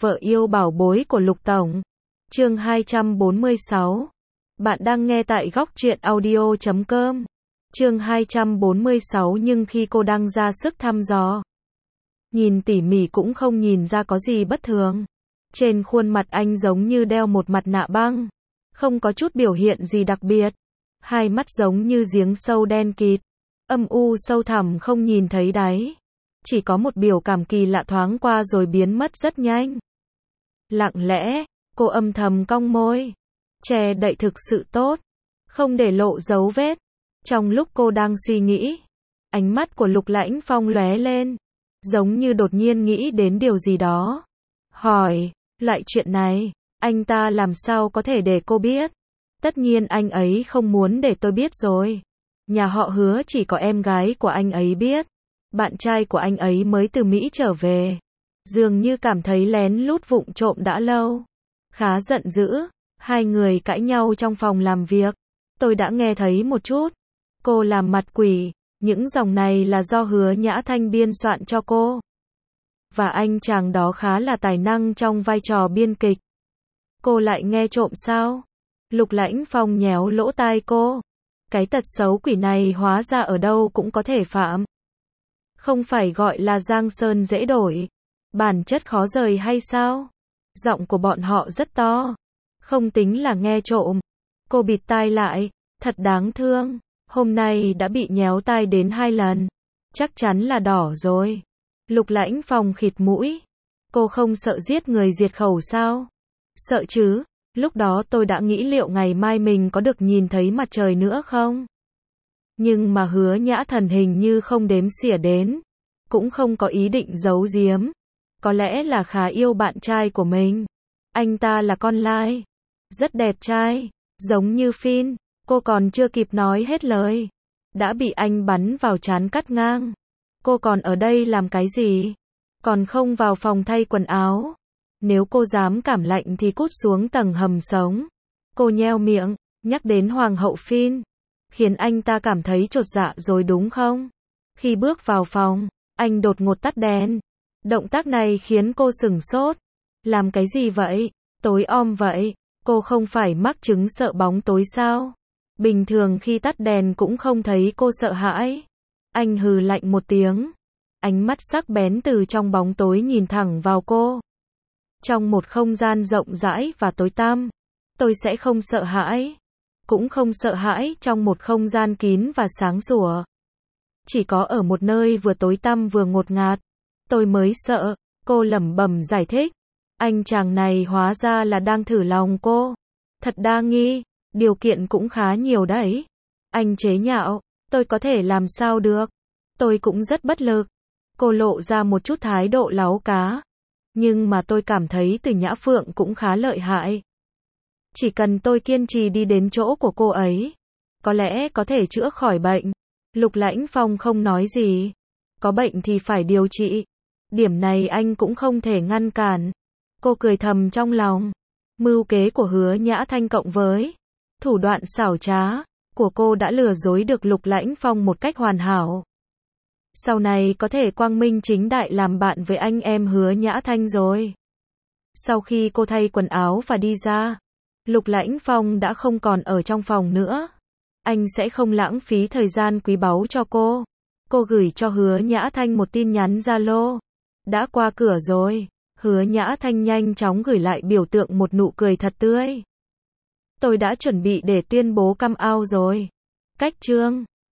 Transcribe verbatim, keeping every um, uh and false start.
Vợ yêu bảo bối của Lục Tổng. Chương hai trăm bốn mươi sáu. Bạn đang nghe tại góc truyện audio chấm com. Chương hai trăm bốn mươi sáu nhưng khi cô đang ra sức thăm dò, nhìn tỉ mỉ cũng không nhìn ra có gì bất thường. Trên khuôn mặt anh giống như đeo một mặt nạ băng, không có chút biểu hiện gì đặc biệt. Hai mắt giống như giếng sâu đen kịt, âm u sâu thẳm không nhìn thấy đáy. Chỉ có một biểu cảm kỳ lạ thoáng qua rồi biến mất rất nhanh. Lặng lẽ, cô âm thầm cong môi, che đậy thực sự tốt, không để lộ dấu vết. Trong lúc cô đang suy nghĩ, ánh mắt của Lục Lãnh Phong lóe lên, giống như đột nhiên nghĩ đến điều gì đó. Hỏi, loại chuyện này, anh ta làm sao có thể để cô biết? Tất nhiên anh ấy không muốn để tôi biết rồi. Nhà họ Hứa chỉ có em gái của anh ấy biết. Bạn trai của anh ấy mới từ Mỹ trở về, dường như cảm thấy lén lút vụng trộm đã lâu. Khá giận dữ, hai người cãi nhau trong phòng làm việc. Tôi đã nghe thấy một chút. Cô làm mặt quỷ, những dòng này là do Hứa Nhã Thanh biên soạn cho cô. Và anh chàng đó khá là tài năng trong vai trò biên kịch. Cô lại nghe trộm sao? Lục Lãnh Phong nhéo lỗ tai cô. Cái tật xấu quỷ này hóa ra ở đâu cũng có thể phạm. Không phải gọi là giang sơn dễ đổi, bản chất khó rời hay sao? Giọng của bọn họ rất to, không tính là nghe trộm. Cô bịt tai lại, thật đáng thương, hôm nay đã bị nhéo tai đến hai lần, chắc chắn là đỏ rồi. Lục Lãnh Phong khịt mũi, cô không sợ giết người diệt khẩu sao? Sợ chứ, lúc đó tôi đã nghĩ liệu ngày mai mình có được nhìn thấy mặt trời nữa không? Nhưng mà Hứa Nhã Thần hình như không đếm xỉa đến, cũng không có ý định giấu giếm. Có lẽ là khá yêu bạn trai của mình. Anh ta là con lai, rất đẹp trai, giống như Phin. Cô còn chưa kịp nói hết lời, đã bị anh bắn vào trán cắt ngang. Cô còn ở đây làm cái gì? Còn không vào phòng thay quần áo? Nếu cô dám cảm lạnh thì cút xuống tầng hầm sống. Cô nheo miệng, nhắc đến Hoàng hậu Phin, khiến anh ta cảm thấy chột dạ rồi đúng không? Khi bước vào phòng, anh đột ngột tắt đèn. Động tác này khiến cô sửng sốt. Làm cái gì vậy? Tối om vậy. Cô không phải mắc chứng sợ bóng tối sao? Bình thường khi tắt đèn cũng không thấy cô sợ hãi. Anh hừ lạnh một tiếng. Ánh mắt sắc bén từ trong bóng tối nhìn thẳng vào cô. Trong một không gian rộng rãi và tối tăm, tôi sẽ không sợ hãi. Cũng không sợ hãi trong một không gian kín và sáng sủa. Chỉ có ở một nơi vừa tối tăm vừa ngột ngạt, tôi mới sợ. Cô lẩm bẩm giải thích. Anh chàng này hóa ra là đang thử lòng cô. Thật đa nghi, điều kiện cũng khá nhiều đấy. Anh chế nhạo, tôi có thể làm sao được. Tôi cũng rất bất lực. Cô lộ ra một chút thái độ láu cá. Nhưng mà tôi cảm thấy Từ Nhã Phượng cũng khá lợi hại. Chỉ cần tôi kiên trì đi đến chỗ của cô ấy, có lẽ có thể chữa khỏi bệnh. Lục Lãnh Phong không nói gì. Có bệnh thì phải điều trị. Điểm này anh cũng không thể ngăn cản. Cô cười thầm trong lòng. Mưu kế của Hứa Nhã Thanh cộng với thủ đoạn xảo trá của cô đã lừa dối được Lục Lãnh Phong một cách hoàn hảo. Sau này có thể quang minh chính đại làm bạn với anh em Hứa Nhã Thanh rồi. Sau khi cô thay quần áo và đi ra, Lục Lãnh Phong đã không còn ở trong phòng nữa. Anh sẽ không lãng phí thời gian quý báu cho cô. Cô gửi cho Hứa Nhã Thanh một tin nhắn Zalo. Đã qua cửa rồi. Hứa Nhã Thanh nhanh chóng gửi lại biểu tượng một nụ cười thật tươi. Tôi đã chuẩn bị để tuyên bố come out rồi. Cách chương